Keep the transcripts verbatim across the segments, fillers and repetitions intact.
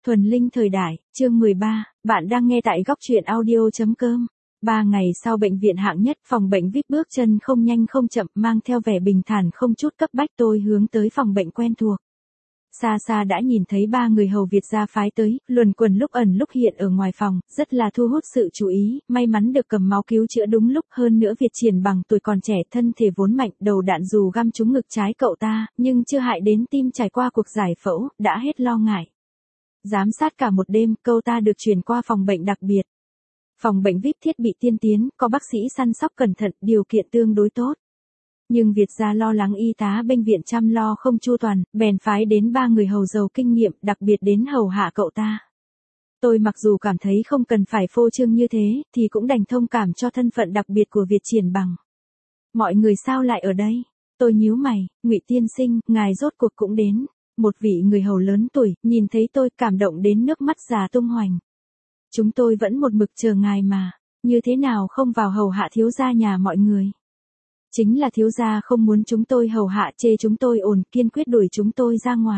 Thuần Linh thời đại, chương mười ba, bạn đang nghe tại góc truyện audio.com. Ba ngày sau bệnh viện hạng nhất, phòng bệnh vê i pê bước chân không nhanh không chậm, mang theo vẻ bình thản không chút cấp bách, tôi hướng tới phòng bệnh quen thuộc. Xa xa đã nhìn thấy ba người hầu Việt gia phái tới, luẩn quẩn lúc ẩn lúc hiện ở ngoài phòng, rất là thu hút sự chú ý, may mắn được cầm máu cứu chữa đúng lúc, hơn nữa Việt Triển bằng tuổi còn trẻ, thân thể vốn mạnh, đầu đạn dù găm trúng ngực trái cậu ta, nhưng chưa hại đến tim, trải qua cuộc giải phẫu, đã hết lo ngại. Giám sát cả một đêm, cậu ta được chuyển qua phòng bệnh đặc biệt. Phòng bệnh vê i pê thiết bị tiên tiến, có bác sĩ săn sóc cẩn thận, điều kiện tương đối tốt. Nhưng Việt gia lo lắng y tá bệnh viện chăm lo không chu toàn, bèn phái đến ba người hầu giàu kinh nghiệm, đặc biệt đến hầu hạ cậu ta. Tôi mặc dù cảm thấy không cần phải phô trương như thế, thì cũng đành thông cảm cho thân phận đặc biệt của Việt Triển bằng. Mọi người sao lại ở đây? Tôi nhíu mày, Ngụy tiên sinh, ngài rốt cuộc cũng đến. Một vị người hầu lớn tuổi, nhìn thấy tôi cảm động đến nước mắt già tung hoành. Chúng tôi vẫn một mực chờ ngài mà, như thế nào không vào hầu hạ thiếu gia nhà mọi người? Chính là thiếu gia không muốn chúng tôi hầu hạ, chê chúng tôi ồn, kiên quyết đuổi chúng tôi ra ngoài.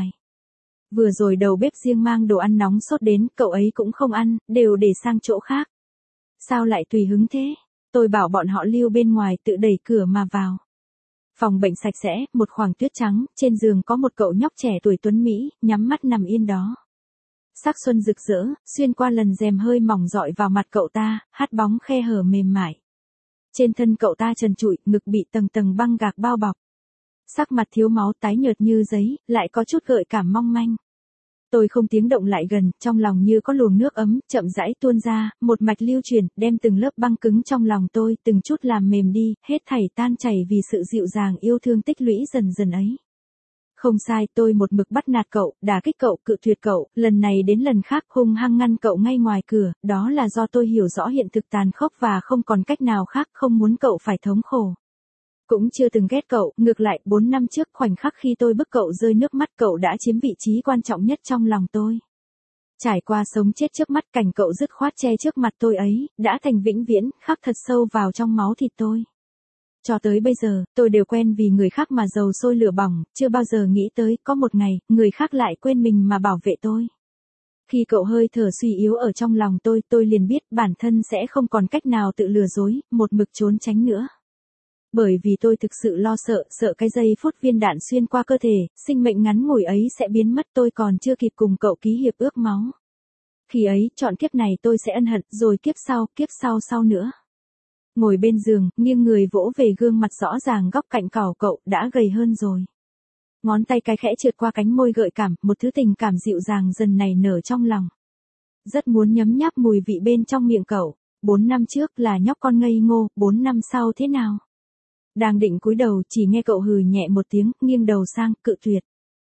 Vừa rồi đầu bếp riêng mang đồ ăn nóng sốt đến, cậu ấy cũng không ăn, đều để sang chỗ khác. Sao lại tùy hứng thế? Tôi bảo bọn họ lưu bên ngoài, tự đẩy cửa mà vào. Phòng bệnh sạch sẽ, một khoảng tuyết trắng, trên giường có một cậu nhóc trẻ tuổi tuấn Mỹ, nhắm mắt nằm yên đó. Sắc xuân rực rỡ, xuyên qua lần rèm hơi mỏng dọi vào mặt cậu ta, hát bóng khe hở mềm mại. Trên thân cậu ta trần trụi, ngực bị tầng tầng băng gạc bao bọc. Sắc mặt thiếu máu tái nhợt như giấy, lại có chút gợi cảm mong manh. Tôi không tiếng động lại gần, trong lòng như có luồng nước ấm, chậm rãi tuôn ra, một mạch lưu truyền, đem từng lớp băng cứng trong lòng tôi, từng chút làm mềm đi, hết thảy tan chảy vì sự dịu dàng yêu thương tích lũy dần dần ấy. Không sai, tôi một mực bắt nạt cậu, đả kích cậu, cự tuyệt cậu, lần này đến lần khác hung hăng ngăn cậu ngay ngoài cửa, đó là do tôi hiểu rõ hiện thực tàn khốc và không còn cách nào khác, không muốn cậu phải thống khổ. Cũng chưa từng ghét cậu, ngược lại, bốn năm trước khoảnh khắc khi tôi bức cậu rơi nước mắt, cậu đã chiếm vị trí quan trọng nhất trong lòng tôi. Trải qua sống chết trước mắt, cảnh cậu dứt khoát che trước mặt tôi ấy, đã thành vĩnh viễn, khắc thật sâu vào trong máu thịt tôi. Cho tới bây giờ, tôi đều quen vì người khác mà dầu sôi lửa bỏng, chưa bao giờ nghĩ tới, có một ngày, người khác lại quên mình mà bảo vệ tôi. Khi cậu hơi thở suy yếu ở trong lòng tôi, tôi liền biết bản thân sẽ không còn cách nào tự lừa dối, một mực trốn tránh nữa. Bởi vì tôi thực sự lo sợ, sợ cái giây phút viên đạn xuyên qua cơ thể, sinh mệnh ngắn ngủi ấy sẽ biến mất, tôi còn chưa kịp cùng cậu ký hiệp ước máu. Khi ấy, chọn kiếp này tôi sẽ ân hận, rồi kiếp sau, kiếp sau sau nữa. Ngồi bên giường, nghiêng người vỗ về gương mặt rõ ràng góc cạnh cỏ, cậu đã gầy hơn rồi. Ngón tay cái khẽ trượt qua cánh môi gợi cảm, một thứ tình cảm dịu dàng dần nảy nở trong lòng. Rất muốn nhấm nháp mùi vị bên trong miệng cậu. Bốn năm trước là nhóc con ngây ngô, bốn năm sau thế nào? Đang định cúi đầu, chỉ nghe cậu hừ nhẹ một tiếng, nghiêng đầu sang, cự tuyệt.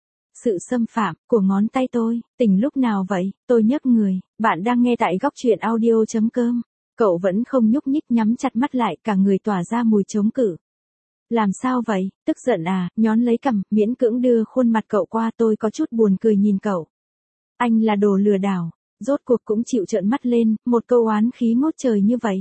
Sự xâm phạm của ngón tay tôi, tỉnh lúc nào vậy? Tôi nhấc người, bạn đang nghe tại góc truyện audio.com. Cậu vẫn không nhúc nhích, nhắm chặt mắt lại, cả người tỏa ra mùi chống cự. Làm sao vậy, tức giận à? Nhón lấy cằm, miễn cưỡng đưa khuôn mặt cậu qua, tôi có chút buồn cười nhìn cậu. Anh là đồ lừa đảo, rốt cuộc cũng chịu trợn mắt lên, một câu oán khí ngút trời như vậy.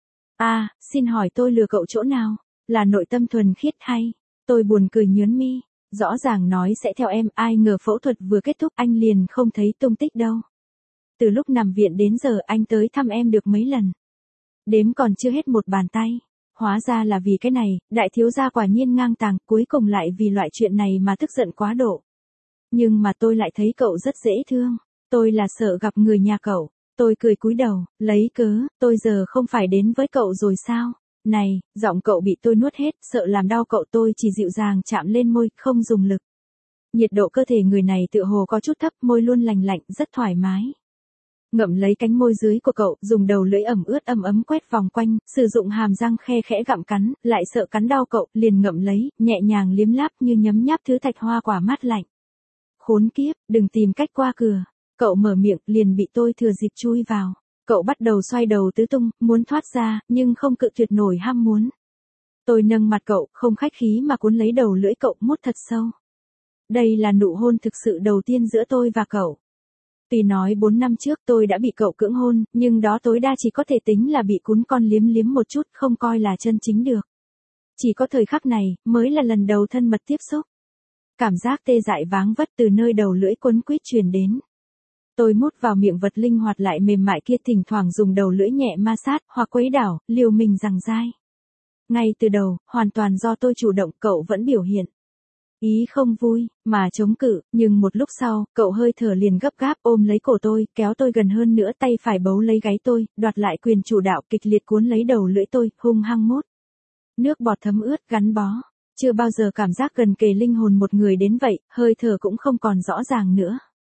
À, xin hỏi tôi lừa cậu chỗ nào? Là nội tâm thuần khiết hay? Tôi buồn cười nhớn mi, rõ ràng nói sẽ theo em, ai ngờ phẫu thuật vừa kết thúc anh liền không thấy tung tích đâu. Từ lúc nằm viện đến giờ anh tới thăm em được mấy lần. Đếm còn chưa hết một bàn tay. Hóa ra là vì cái này, đại thiếu gia quả nhiên ngang tàng, cuối cùng lại vì loại chuyện này mà tức giận quá độ. Nhưng mà tôi lại thấy cậu rất dễ thương. Tôi là sợ gặp người nhà cậu. Tôi cười cúi đầu, lấy cớ, tôi giờ không phải đến với cậu rồi sao? Này, giọng cậu bị tôi nuốt hết, sợ làm đau cậu, tôi chỉ dịu dàng chạm lên môi, không dùng lực. Nhiệt độ cơ thể người này tựa hồ có chút thấp, môi luôn lành lạnh, rất thoải mái. Ngậm lấy cánh môi dưới của cậu, dùng đầu lưỡi ẩm ướt ấm ấm quét vòng quanh, sử dụng hàm răng khe khẽ gặm cắn, lại sợ cắn đau cậu, liền ngậm lấy, nhẹ nhàng liếm láp như nhấm nháp thứ thạch hoa quả mát lạnh. Khốn kiếp, đừng tìm cách qua cửa. Cậu mở miệng, liền bị tôi thừa dịp chui vào. Cậu bắt đầu xoay đầu tứ tung, muốn thoát ra, nhưng không cự tuyệt nổi ham muốn. Tôi nâng mặt cậu, không khách khí mà cuốn lấy đầu lưỡi cậu, mút thật sâu. Đây là nụ hôn thực sự đầu tiên giữa tôi và cậu. Tuy nói bốn năm trước tôi đã bị cậu cưỡng hôn, nhưng đó tối đa chỉ có thể tính là bị cún con liếm liếm một chút, không coi là chân chính được. Chỉ có thời khắc này, mới là lần đầu thân mật tiếp xúc. Cảm giác tê dại váng vất từ nơi đầu lưỡi quấn quýt truyền đến. Tôi mút vào miệng vật linh hoạt lại mềm mại kia, thỉnh thoảng dùng đầu lưỡi nhẹ ma sát, hoặc quấy đảo, liều mình giằng dai. Ngay từ đầu, hoàn toàn do tôi chủ động, cậu vẫn biểu hiện ý không vui, mà chống cự, nhưng một lúc sau, cậu hơi thở liền gấp gáp ôm lấy cổ tôi, kéo tôi gần hơn nữa, tay phải bấu lấy gáy tôi, đoạt lại quyền chủ đạo, kịch liệt cuốn lấy đầu lưỡi tôi, hung hăng mút. Nước bọt thấm ướt, gắn bó. Chưa bao giờ cảm giác gần kề linh hồn một người đến vậy, hơi thở cũng không còn rõ ràng nữa.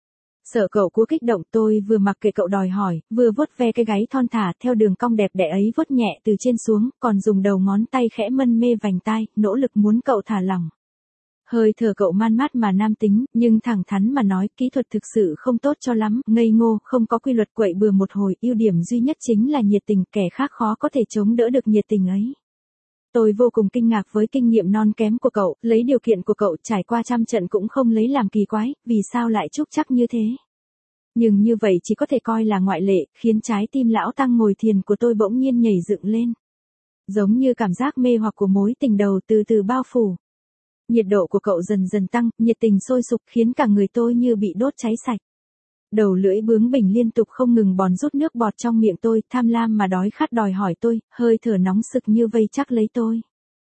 Sợ cậu cua kích động, tôi vừa mặc kệ cậu đòi hỏi, vừa vuốt ve cái gáy thon thả theo đường cong đẹp đẽ ấy, vuốt nhẹ từ trên xuống, còn dùng đầu ngón tay khẽ mân mê vành tai, nỗ lực muốn cậu thả lỏng. Hơi thở cậu man mát mà nam tính, nhưng thẳng thắn mà nói, kỹ thuật thực sự không tốt cho lắm, ngây ngô, không có quy luật, quậy bừa một hồi, ưu điểm duy nhất chính là nhiệt tình, kẻ khác khó có thể chống đỡ được nhiệt tình ấy. Tôi vô cùng kinh ngạc với kinh nghiệm non kém của cậu, lấy điều kiện của cậu trải qua trăm trận cũng không lấy làm kỳ quái, vì sao lại trúc chắc như thế. Nhưng như vậy chỉ có thể coi là ngoại lệ, khiến trái tim lão tăng ngồi thiền của tôi bỗng nhiên nhảy dựng lên. Giống như cảm giác mê hoặc của mối tình đầu từ từ bao phủ. Nhiệt độ của cậu dần dần tăng, nhiệt tình sôi sục khiến cả người tôi như bị đốt cháy sạch. Đầu lưỡi bướng bỉnh liên tục không ngừng bòn rút nước bọt trong miệng tôi, tham lam mà đói khát đòi hỏi tôi, hơi thở nóng sực như vây chắc lấy tôi.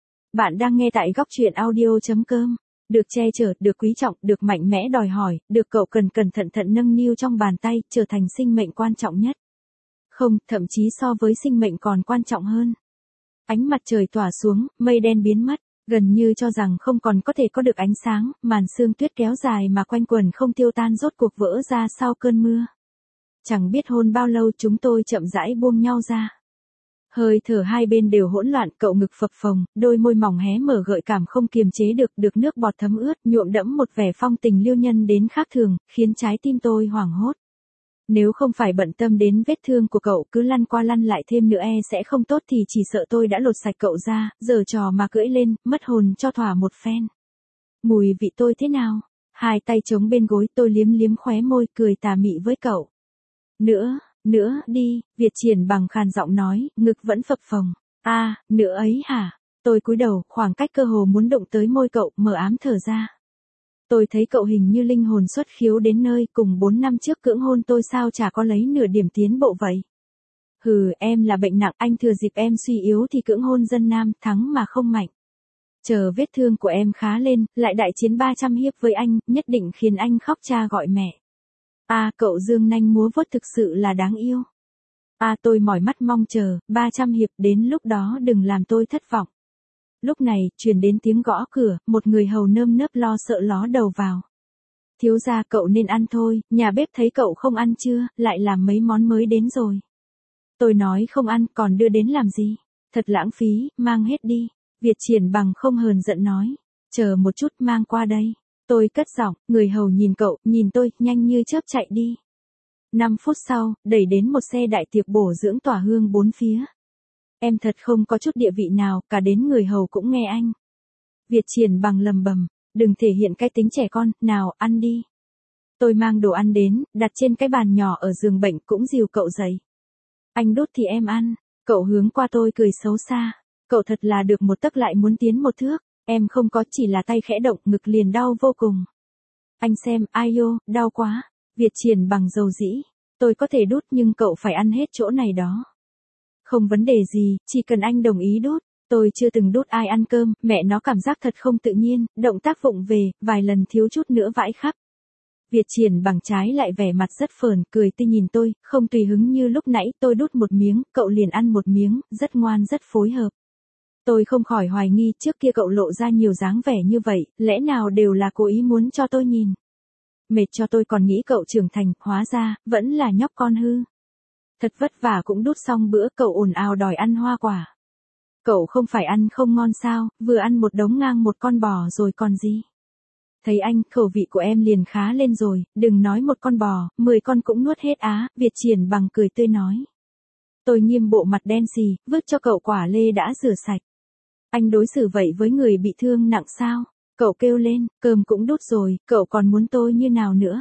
Bạn đang nghe tại góc truyện audio chấm com. Được che chở, được quý trọng, được mạnh mẽ đòi hỏi, được cậu cần cẩn thận thận nâng niu trong bàn tay, trở thành sinh mệnh quan trọng nhất. Không, thậm chí so với sinh mệnh còn quan trọng hơn. Ánh mặt trời tỏa xuống, mây đen biến mất. Gần như cho rằng không còn có thể có được ánh sáng, màn sương tuyết kéo dài mà quanh quẩn không tiêu tan rốt cuộc vỡ ra sau cơn mưa. Chẳng biết hôn bao lâu chúng tôi chậm rãi buông nhau ra. Hơi thở hai bên đều hỗn loạn, cậu ngực phập phồng, đôi môi mỏng hé mở gợi cảm không kiềm chế được, được nước bọt thấm ướt, nhuộm đẫm một vẻ phong tình liêu nhân đến khác thường, khiến trái tim tôi hoảng hốt. Nếu không phải bận tâm đến vết thương của cậu cứ lăn qua lăn lại thêm nữa e sẽ không tốt thì chỉ sợ tôi đã lột sạch cậu ra, giở trò mà cưỡi lên, mất hồn cho thỏa một phen. Mùi vị tôi thế nào? Hai tay chống bên gối tôi liếm liếm khóe môi cười tà mị với cậu. Nữa, nữa, đi, Việt Triển bằng khàn giọng nói, ngực vẫn phập phồng. A, à, nữa ấy hả? Tôi cúi đầu, khoảng cách cơ hồ muốn động tới môi cậu, mờ ám thở ra. Tôi thấy cậu hình như linh hồn xuất khiếu đến nơi, cùng bốn năm trước cưỡng hôn tôi sao chả có lấy nửa điểm tiến bộ vậy. Hừ, em là bệnh nặng, anh thừa dịp em suy yếu thì cưỡng hôn dân nam, thắng mà không mạnh. Chờ vết thương của em khá lên, lại đại chiến ba trăm hiệp với anh, nhất định khiến anh khóc cha gọi mẹ. À, cậu dương nanh múa vuốt thực sự là đáng yêu. À, tôi mỏi mắt mong chờ, ba trăm hiệp, đến lúc đó đừng làm tôi thất vọng. Lúc này, truyền đến tiếng gõ cửa, một người hầu nơm nớp lo sợ ló đầu vào. Thiếu gia, cậu nên ăn thôi, nhà bếp thấy cậu không ăn chưa, lại làm mấy món mới đến rồi. Tôi nói không ăn, còn đưa đến làm gì? Thật lãng phí, mang hết đi. Việt Triển bằng không hờn giận nói. Chờ một chút, mang qua đây. Tôi cất giọng, người hầu nhìn cậu, nhìn tôi, nhanh như chớp chạy đi. Năm phút sau, đẩy đến một xe đại tiệc bổ dưỡng tỏa hương bốn phía. Em thật không có chút địa vị nào, cả đến người hầu cũng nghe anh. Việt Triển bằng lầm bầm, đừng thể hiện cái tính trẻ con, nào, ăn đi. Tôi mang đồ ăn đến, đặt trên cái bàn nhỏ ở giường bệnh cũng dìu cậu dậy. Anh đút thì em ăn, cậu hướng qua tôi cười xấu xa. Cậu thật là được một tấc lại muốn tiến một thước, em không có, chỉ là tay khẽ động, ngực liền đau vô cùng. Anh xem, ai yo, đau quá. Việt Triển bằng dầu dĩ, tôi có thể đút nhưng cậu phải ăn hết chỗ này đó. Không vấn đề gì, chỉ cần anh đồng ý đút. Tôi chưa từng đút ai ăn cơm, mẹ nó cảm giác thật không tự nhiên, động tác vụng về, vài lần thiếu chút nữa vãi khắp. Việt Triển bằng trái lại vẻ mặt rất phờn, cười tươi nhìn tôi, không tùy hứng như lúc nãy, tôi đút một miếng, cậu liền ăn một miếng, rất ngoan rất phối hợp. Tôi không khỏi hoài nghi, trước kia cậu lộ ra nhiều dáng vẻ như vậy, lẽ nào đều là cố ý muốn cho tôi nhìn. Mệt cho tôi còn nghĩ cậu trưởng thành, hóa ra, vẫn là nhóc con hư. Thật vất vả cũng đút xong bữa, cậu ồn ào đòi ăn hoa quả. Cậu không phải ăn không ngon sao, vừa ăn một đống ngang một con bò rồi còn gì. Thấy anh, khẩu vị của em liền khá lên rồi, đừng nói một con bò, mười con cũng nuốt hết á, Việt Triển bằng cười tươi nói. Tôi nghiêm bộ mặt đen xì, vứt cho cậu quả lê đã rửa sạch. Anh đối xử vậy với người bị thương nặng sao? Cậu kêu lên, cơm cũng đút rồi, cậu còn muốn tôi như nào nữa?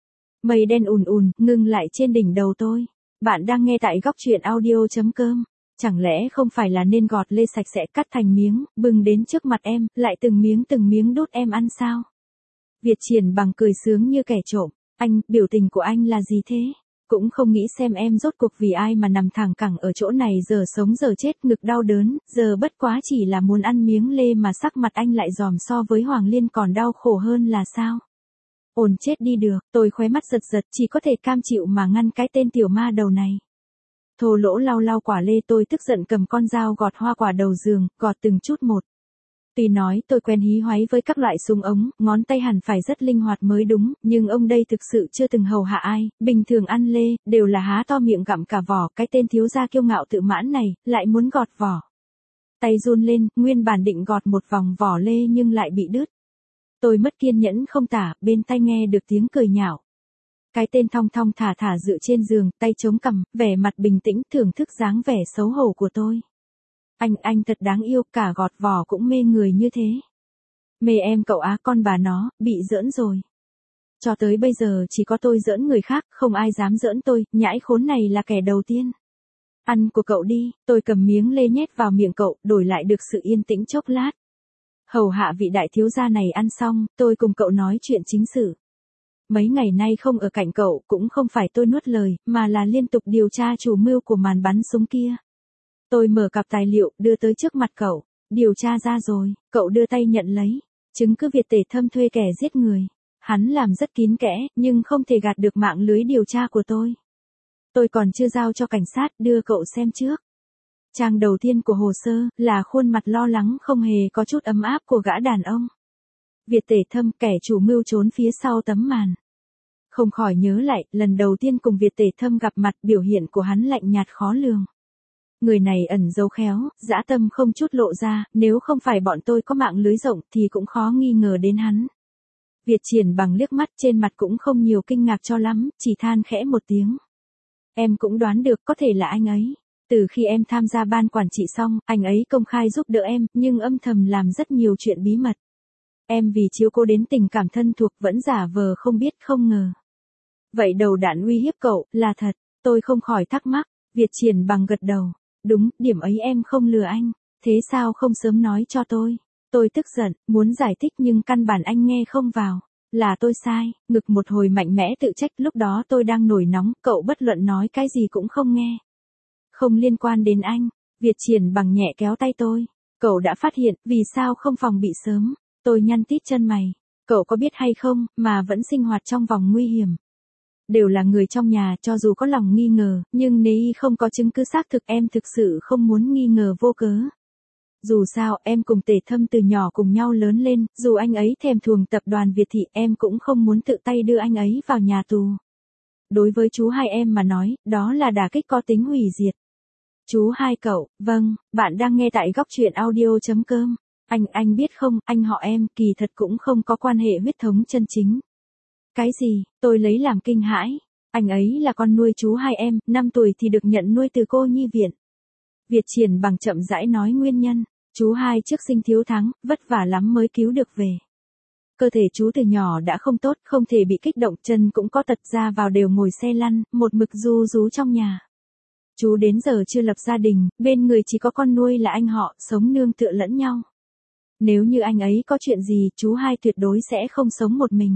Mây đen ùn ùn, ngưng lại trên đỉnh đầu tôi. Bạn đang nghe tại góc truyện audio chấm com. Chẳng lẽ không phải là nên gọt lê sạch sẽ cắt thành miếng, bưng đến trước mặt em, lại từng miếng từng miếng đút em ăn sao? Việt Triển bằng cười sướng như kẻ trộm. Anh, biểu tình của anh là gì thế? Cũng không nghĩ xem em rốt cuộc vì ai mà nằm thẳng cẳng ở chỗ này giờ sống giờ chết ngực đau đớn, giờ bất quá chỉ là muốn ăn miếng lê mà sắc mặt anh lại giòm so với Hoàng Liên còn đau khổ hơn là sao? Ồn chết đi được, tôi khóe mắt giật giật chỉ có thể cam chịu mà ngăn cái tên tiểu ma đầu này. Thô lỗ lau lau quả lê tôi tức giận cầm con dao gọt hoa quả đầu giường, gọt từng chút một. Tuy nói tôi quen hí hoáy với các loại súng ống, ngón tay hẳn phải rất linh hoạt mới đúng, nhưng ông đây thực sự chưa từng hầu hạ ai, bình thường ăn lê, đều là há to miệng gặm cả vỏ, cái tên thiếu gia kiêu ngạo tự mãn này, lại muốn gọt vỏ. Tay run lên, nguyên bản định gọt một vòng vỏ lê nhưng lại bị đứt. Tôi mất kiên nhẫn không tả, bên tai nghe được tiếng cười nhạo. Cái tên thong thong thả thả dựa trên giường, tay chống cằm, vẻ mặt bình tĩnh thưởng thức dáng vẻ xấu hổ của tôi. Anh, anh thật đáng yêu, cả gọt vỏ cũng mê người như thế. Mê em cậu á, con bà nó, bị giỡn rồi. Cho tới bây giờ chỉ có tôi giỡn người khác, không ai dám giỡn tôi, nhãi khốn này là kẻ đầu tiên. Ăn của cậu đi, tôi cầm miếng lê nhét vào miệng cậu, đổi lại được sự yên tĩnh chốc lát. Hầu hạ vị đại thiếu gia này ăn xong, tôi cùng cậu nói chuyện chính sự. Mấy ngày nay không ở cạnh cậu, cũng không phải tôi nuốt lời, mà là liên tục điều tra chủ mưu của màn bắn súng kia. Tôi mở cặp tài liệu, đưa tới trước mặt cậu. Điều tra ra rồi, cậu đưa tay nhận lấy. Chứng cứ Việt Tể Thâm thuê kẻ giết người. Hắn làm rất kín kẽ, nhưng không thể gạt được mạng lưới điều tra của tôi. Tôi còn chưa giao cho cảnh sát, đưa cậu xem trước. Trang đầu tiên của hồ sơ, là khuôn mặt lo lắng không hề có chút ấm áp của gã đàn ông. Việt Tể Thâm, kẻ chủ mưu trốn phía sau tấm màn. Không khỏi nhớ lại, lần đầu tiên cùng Việt Tể Thâm gặp mặt, biểu hiện của hắn lạnh nhạt khó lường. Người này ẩn giấu khéo, dã tâm không chút lộ ra, nếu không phải bọn tôi có mạng lưới rộng thì cũng khó nghi ngờ đến hắn. Việt Triển bằng liếc mắt trên mặt cũng không nhiều kinh ngạc cho lắm, chỉ than khẽ một tiếng. Em cũng đoán được có thể là anh ấy. Từ khi em tham gia ban quản trị xong, anh ấy công khai giúp đỡ em, nhưng âm thầm làm rất nhiều chuyện bí mật. Em vì chiếu cố đến tình cảm thân thuộc vẫn giả vờ không biết không ngờ. Vậy đầu đạn uy hiếp cậu, là thật, tôi không khỏi thắc mắc, Việt Triển bằng gật đầu. Đúng, điểm ấy em không lừa anh, thế sao không sớm nói cho tôi? Tôi tức giận, muốn giải thích nhưng căn bản anh nghe không vào. Là tôi sai, ngực một hồi mạnh mẽ tự trách, lúc đó tôi đang nổi nóng, cậu bất luận nói cái gì cũng không nghe. Không liên quan đến anh, Việt Triển bằng nhẹ kéo tay tôi. Cậu đã phát hiện, vì sao không phòng bị sớm? Tôi nhăn tít chân mày. Cậu có biết hay không, mà vẫn sinh hoạt trong vòng nguy hiểm. Đều là người trong nhà, cho dù có lòng nghi ngờ, nhưng nếu không có chứng cứ xác thực em thực sự không muốn nghi ngờ vô cớ. Dù sao, em cùng Tể Thâm từ nhỏ cùng nhau lớn lên, dù anh ấy thèm thuồng tập đoàn Việt Thị, em cũng không muốn tự tay đưa anh ấy vào nhà tù. Đối với chú hai em mà nói, đó là đả kích có tính hủy diệt. Chú hai cậu, vâng, bạn đang nghe tại góc truyện audio chấm com. Anh, anh biết không, anh họ em, kỳ thật cũng không có quan hệ huyết thống chân chính. Cái gì, tôi lấy làm kinh hãi. Anh ấy là con nuôi chú hai em, năm tuổi thì được nhận nuôi từ cô nhi viện. Việt Triển bằng chậm rãi nói nguyên nhân. Chú hai trước sinh thiếu thắng, vất vả lắm mới cứu được về. Cơ thể chú từ nhỏ đã không tốt, không thể bị kích động, chân cũng có tật, ra vào đều ngồi xe lăn, một mực ru rú trong nhà. Chú đến giờ chưa lập gia đình, bên người chỉ có con nuôi là anh họ, sống nương tựa lẫn nhau. Nếu như anh ấy có chuyện gì, chú hai tuyệt đối sẽ không sống một mình.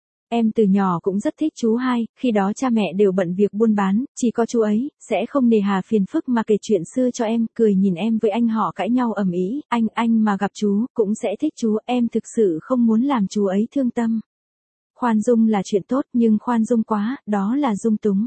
Em từ nhỏ cũng rất thích chú hai, khi đó cha mẹ đều bận việc buôn bán, chỉ có chú ấy, sẽ không nề hà phiền phức mà kể chuyện xưa cho em, cười nhìn em với anh họ cãi nhau ầm ĩ, anh, anh mà gặp chú, cũng sẽ thích chú, em thực sự không muốn làm chú ấy thương tâm. Khoan dung là chuyện tốt, nhưng khoan dung quá, đó là dung túng.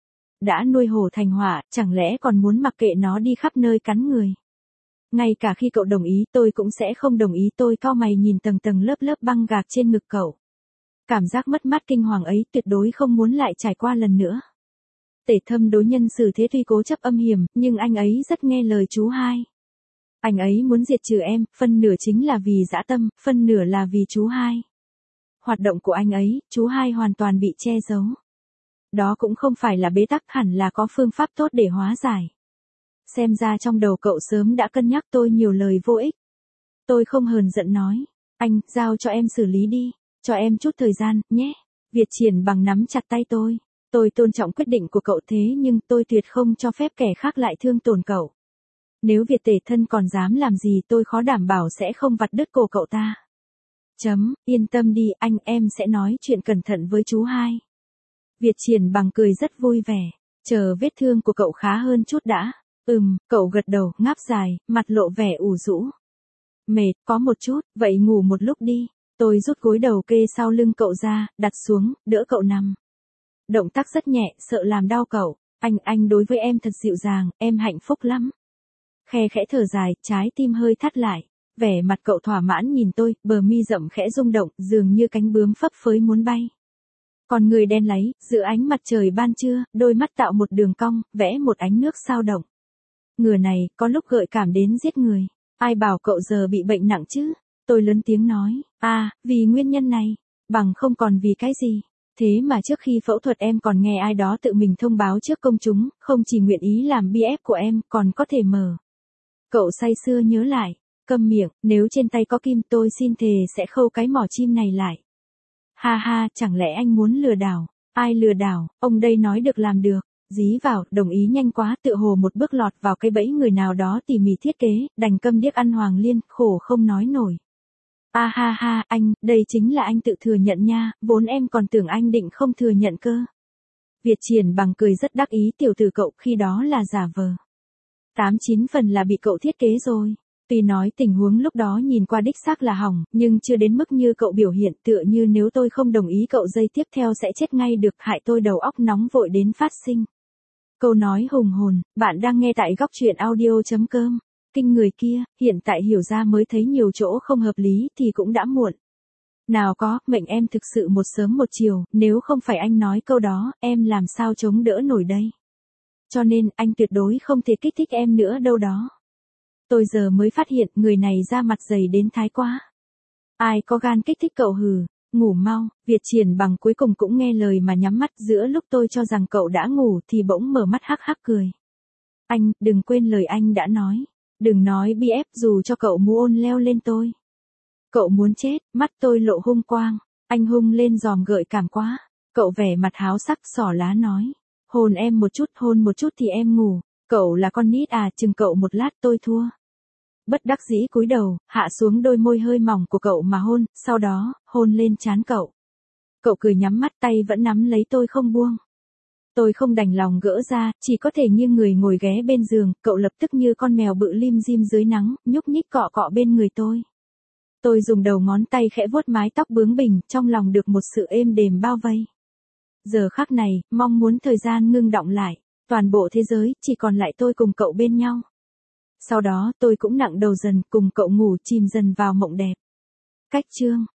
Đã nuôi hổ thành hỏa, chẳng lẽ còn muốn mặc kệ nó đi khắp nơi cắn người. Ngay cả khi cậu đồng ý, tôi cũng sẽ không đồng ý, tôi cau mày nhìn tầng tầng lớp lớp băng gạc trên ngực cậu. Cảm giác mất mát kinh hoàng ấy tuyệt đối không muốn lại trải qua lần nữa. Tể Thâm đối nhân xử thế tuy cố chấp âm hiểm, nhưng anh ấy rất nghe lời chú hai. Anh ấy muốn diệt trừ em, phân nửa chính là vì dã tâm, phân nửa là vì chú hai. Hoạt động của anh ấy, chú hai hoàn toàn bị che giấu. Đó cũng không phải là bế tắc, hẳn là có phương pháp tốt để hóa giải. Xem ra trong đầu cậu sớm đã cân nhắc, tôi nhiều lời vô ích. Tôi không hờn giận nói, anh, giao cho em xử lý đi. Cho em chút thời gian, nhé. Việt Triển bằng nắm chặt tay tôi. Tôi tôn trọng quyết định của cậu thế nhưng tôi tuyệt không cho phép kẻ khác lại thương tổn cậu. Nếu Việt Tể Thân còn dám làm gì tôi khó đảm bảo sẽ không vặt đứt cổ cậu ta. Chấm, yên tâm đi, anh em sẽ nói chuyện cẩn thận với chú hai. Việt Triển Bằng cười rất vui vẻ. Chờ vết thương của cậu khá hơn chút đã. Ừm, cậu gật đầu, ngáp dài, mặt lộ vẻ ủ rũ. Mệt, có một chút, vậy ngủ một lúc đi. Tôi rút gối đầu kê sau lưng cậu ra, đặt xuống, đỡ cậu nằm. Động tác rất nhẹ, sợ làm đau cậu. Anh, anh đối với em thật dịu dàng, em hạnh phúc lắm. Khe khẽ thở dài, trái tim hơi thắt lại. Vẻ mặt cậu thỏa mãn nhìn tôi, bờ mi rậm khẽ rung động, dường như cánh bướm phấp phới muốn bay. Còn người đen láy, giữa ánh mặt trời ban trưa, đôi mắt tạo một đường cong, vẽ một ánh nước sao động. Người này, có lúc gợi cảm đến giết người. Ai bảo cậu giờ bị bệnh nặng chứ? Tôi lớn tiếng nói, à, vì nguyên nhân này, bằng không còn vì cái gì. Thế mà trước khi phẫu thuật em còn nghe ai đó tự mình thông báo trước công chúng, không chỉ nguyện ý làm bê ép của em, còn có thể mở. Cậu say sưa nhớ lại, câm miệng, nếu trên tay có kim tôi xin thề sẽ khâu cái mỏ chim này lại. Ha ha, chẳng lẽ anh muốn lừa đảo? Ai lừa đảo, ông đây nói được làm được. Dí vào, đồng ý nhanh quá, tựa hồ một bước lọt vào cái bẫy người nào đó tỉ mỉ thiết kế, đành câm điếc ăn hoàng liên, khổ không nói nổi. A ha ha, anh, đây chính là anh tự thừa nhận nha, vốn em còn tưởng anh định không thừa nhận cơ. Việt Triển Bằng cười rất đắc ý, tiểu tử cậu khi đó là giả vờ. Tám chín phần là bị cậu thiết kế rồi. Tuy nói tình huống lúc đó nhìn qua đích xác là hỏng, nhưng chưa đến mức như cậu biểu hiện, tựa như nếu tôi không đồng ý cậu giây tiếp theo sẽ chết ngay được, hại tôi đầu óc nóng vội đến phát sinh. Câu nói hùng hồn, bạn đang nghe tại góc truyện audio chấm com. Kinh người kia, hiện tại hiểu ra mới thấy nhiều chỗ không hợp lý thì cũng đã muộn. Nào có, mệnh em thực sự một sớm một chiều, nếu không phải anh nói câu đó, em làm sao chống đỡ nổi đây. Cho nên, anh tuyệt đối không thể kích thích em nữa đâu đó. Tôi giờ mới phát hiện người này da mặt dày đến thái quá. Ai có gan kích thích cậu hừ, ngủ mau. Việt Triển Bằng cuối cùng cũng nghe lời mà nhắm mắt, giữa lúc tôi cho rằng cậu đã ngủ thì bỗng mở mắt hắc hắc cười. Anh, đừng quên lời anh đã nói. Đừng nói bê ép dù cho cậu muốn leo lên tôi. Cậu muốn chết, mắt tôi lộ hung quang. Anh hung lên giòm gợi cảm quá. Cậu vẻ mặt háo sắc xỏ lá nói. Hôn em một chút, hôn một chút thì em ngủ. Cậu là con nít à, chừng cậu một lát tôi thua. Bất đắc dĩ cúi đầu, hạ xuống đôi môi hơi mỏng của cậu mà hôn, sau đó, hôn lên trán cậu. Cậu cười nhắm mắt, tay vẫn nắm lấy tôi không buông. Tôi không đành lòng gỡ ra, chỉ có thể nghiêng người ngồi ghé bên giường, cậu lập tức như con mèo bự lim dim dưới nắng, nhúc nhích cọ cọ bên người tôi. Tôi dùng đầu ngón tay khẽ vuốt mái tóc bướng bỉnh, trong lòng được một sự êm đềm bao vây. Giờ khắc này, mong muốn thời gian ngưng đọng lại, toàn bộ thế giới, chỉ còn lại tôi cùng cậu bên nhau. Sau đó, tôi cũng nặng đầu dần, cùng cậu ngủ chìm dần vào mộng đẹp. Cách chương